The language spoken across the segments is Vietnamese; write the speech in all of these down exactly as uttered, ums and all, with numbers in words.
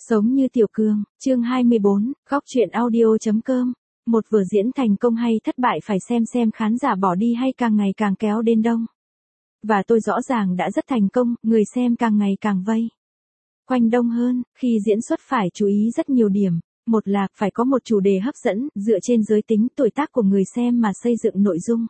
Sống như Tiểu Cường, chương hai mươi bốn, góc truyện audio.com. Một vở diễn thành công hay thất bại phải xem xem khán giả bỏ đi hay càng ngày càng kéo đến đông. Và tôi rõ ràng đã rất thành công, người xem càng ngày càng vây quanh đông hơn. Khi diễn xuất phải chú ý rất nhiều điểm. Một là phải có một chủ đề hấp dẫn, dựa trên giới tính, tuổi tác của người xem mà xây dựng nội dung.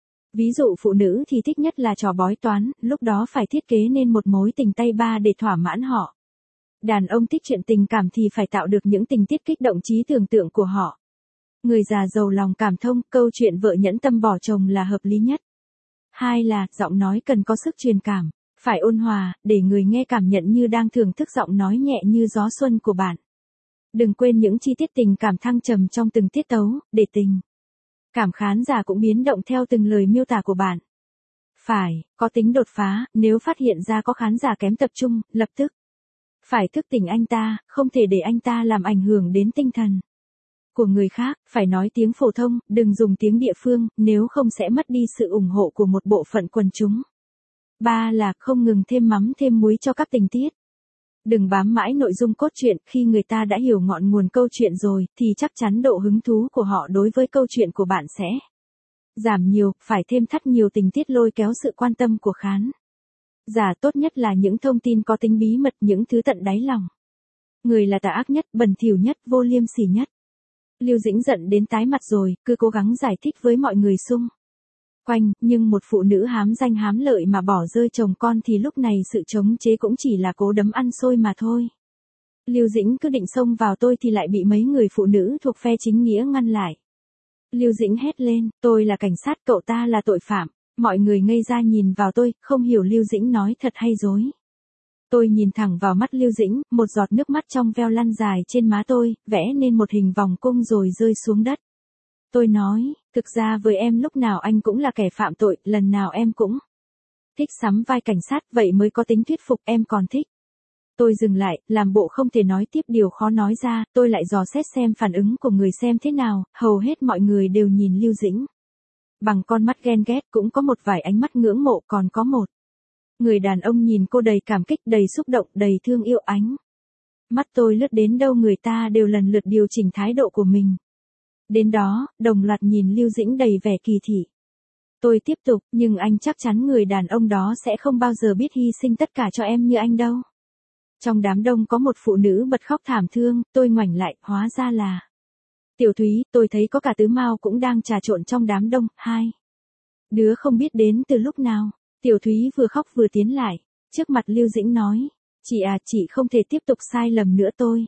Ví dụ phụ nữ thì thích nhất là trò bói toán, lúc đó phải thiết kế nên một mối tình tay ba để thỏa mãn họ. Đàn ông thích chuyện tình cảm thì phải tạo được những tình tiết kích động trí tưởng tượng của họ. Người già giàu lòng cảm thông, câu chuyện vợ nhẫn tâm bỏ chồng là hợp lý nhất. Hai là, giọng nói cần có sức truyền cảm, phải ôn hòa, để người nghe cảm nhận như đang thưởng thức giọng nói nhẹ như gió xuân của bạn. Đừng quên những chi tiết tình cảm thăng trầm trong từng tiết tấu, để tình cảm khán giả cũng biến động theo từng lời miêu tả của bạn. Phải có tính đột phá, nếu phát hiện ra có khán giả kém tập trung, lập tức phải thức tỉnh anh ta, không thể để anh ta làm ảnh hưởng đến tinh thần của người khác, phải nói tiếng phổ thông, đừng dùng tiếng địa phương, nếu không sẽ mất đi sự ủng hộ của một bộ phận quần chúng. Ba là không ngừng thêm mắm thêm muối cho các tình tiết. Đừng bám mãi nội dung cốt truyện, khi người ta đã hiểu ngọn nguồn câu chuyện rồi, thì chắc chắn độ hứng thú của họ đối với câu chuyện của bạn sẽ giảm nhiều, phải thêm thắt nhiều tình tiết lôi kéo sự quan tâm của khán giả, tốt nhất là những thông tin có tính bí mật, những thứ tận đáy lòng. Người là tà ác nhất, bẩn thỉu nhất, vô liêm sỉ nhất. Lưu Dĩnh giận đến tái mặt rồi, cứ cố gắng giải thích với mọi người xung quanh, nhưng một phụ nữ hám danh hám lợi mà bỏ rơi chồng con thì lúc này sự chống chế cũng chỉ là cố đấm ăn xôi mà thôi. Lưu Dĩnh cứ định xông vào tôi thì lại bị mấy người phụ nữ thuộc phe chính nghĩa ngăn lại. Lưu Dĩnh hét lên, tôi là cảnh sát, cậu ta là tội phạm. Mọi người ngây ra nhìn vào tôi, không hiểu Lưu Dĩnh nói thật hay dối. Tôi nhìn thẳng vào mắt Lưu Dĩnh, một giọt nước mắt trong veo lăn dài trên má tôi, vẽ nên một hình vòng cung rồi rơi xuống đất. Tôi nói, thực ra với em lúc nào anh cũng là kẻ phạm tội, lần nào em cũng thích sắm vai cảnh sát, vậy mới có tính thuyết phục, em còn thích. Tôi dừng lại, làm bộ không thể nói tiếp điều khó nói ra, tôi lại dò xét xem phản ứng của người xem thế nào, hầu hết mọi người đều nhìn Lưu Dĩnh bằng con mắt ghen ghét, cũng có một vài ánh mắt ngưỡng mộ, còn có một người đàn ông nhìn cô đầy cảm kích, đầy xúc động, đầy thương yêu. Ánh mắt tôi lướt đến đâu người ta đều lần lượt điều chỉnh thái độ của mình. Đến đó, đồng loạt nhìn Lưu Dĩnh đầy vẻ kỳ thị. Tôi tiếp tục, nhưng anh chắc chắn người đàn ông đó sẽ không bao giờ biết hy sinh tất cả cho em như anh đâu. Trong đám đông có một phụ nữ bật khóc thảm thương, tôi ngoảnh lại, hóa ra là Tiểu Thúy. Tôi thấy có cả Tứ Mao cũng đang trà trộn trong đám đông. Hai đứa không biết đến từ lúc nào. Tiểu Thúy vừa khóc vừa tiến lại trước mặt Lưu Dĩnh nói, chị à, chị không thể tiếp tục sai lầm nữa, tôi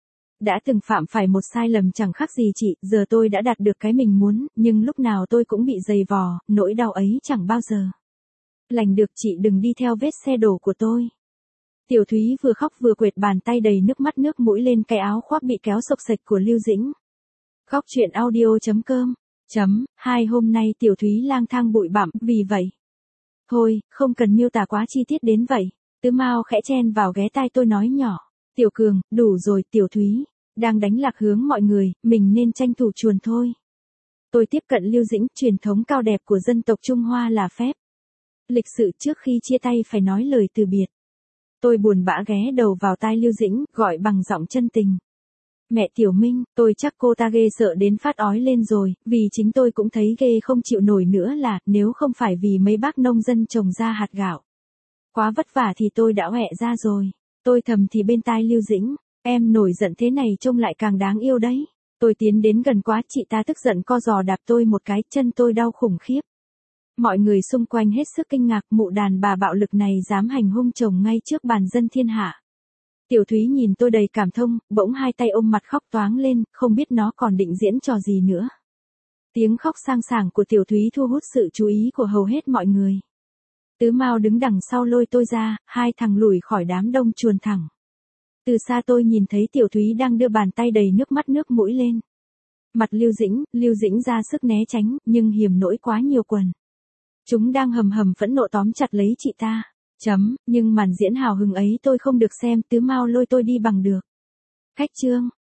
đã từng phạm phải một sai lầm chẳng khác gì chị, giờ tôi đã đạt được cái mình muốn, nhưng lúc nào tôi cũng bị giày vò, nỗi đau ấy chẳng bao giờ lành được, chị đừng đi theo vết xe đổ của tôi. Tiểu Thúy vừa khóc vừa quệt bàn tay đầy nước mắt nước mũi lên cái áo khoác bị kéo xộc xệch của Lưu Dĩnh. Góc truyện audio.com. Chấm, hai hôm nay Tiểu Thúy lang thang bụi bặm, vì vậy. Thôi, không cần miêu tả quá chi tiết đến vậy. Tứ Mao khẽ chen vào ghé tai tôi nói nhỏ, Tiểu Cường, đủ rồi, Tiểu Thúy đang đánh lạc hướng mọi người, mình nên tranh thủ chuồn thôi. Tôi tiếp cận Lưu Dĩnh, truyền thống cao đẹp của dân tộc Trung Hoa là phép lịch sự, trước khi chia tay phải nói lời từ biệt. Tôi buồn bã ghé đầu vào tai Lưu Dĩnh, gọi bằng giọng chân tình. Mẹ Tiểu Minh, tôi chắc cô ta ghê sợ đến phát ói lên rồi, vì chính tôi cũng thấy ghê không chịu nổi nữa là, nếu không phải vì mấy bác nông dân trồng ra hạt gạo quá vất vả thì tôi đã hoẹ ra rồi. Tôi thầm thì bên tai Lưu Dĩnh, em nổi giận thế này trông lại càng đáng yêu đấy. Tôi tiến đến gần quá, chị ta tức giận co giò đạp tôi một cái, chân tôi đau khủng khiếp. Mọi người xung quanh hết sức kinh ngạc, mụ đàn bà bạo lực này dám hành hung chồng ngay trước bàn dân thiên hạ. Tiểu Thúy nhìn tôi đầy cảm thông, bỗng hai tay ôm mặt khóc toáng lên, không biết nó còn định diễn trò gì nữa. Tiếng khóc sang sảng của Tiểu Thúy thu hút sự chú ý của hầu hết mọi người. Tứ Mao đứng đằng sau lôi tôi ra, hai thằng lùi khỏi đám đông chuồn thẳng. Từ xa tôi nhìn thấy Tiểu Thúy đang đưa bàn tay đầy nước mắt nước mũi lên mặt Lưu Dĩnh, Lưu Dĩnh ra sức né tránh, nhưng hiểm nỗi quá nhiều quần chúng đang hầm hầm phẫn nộ tóm chặt lấy chị ta. Chấm, nhưng màn diễn hào hứng ấy tôi không được xem, Tứ Mao lôi tôi đi bằng được khách trương.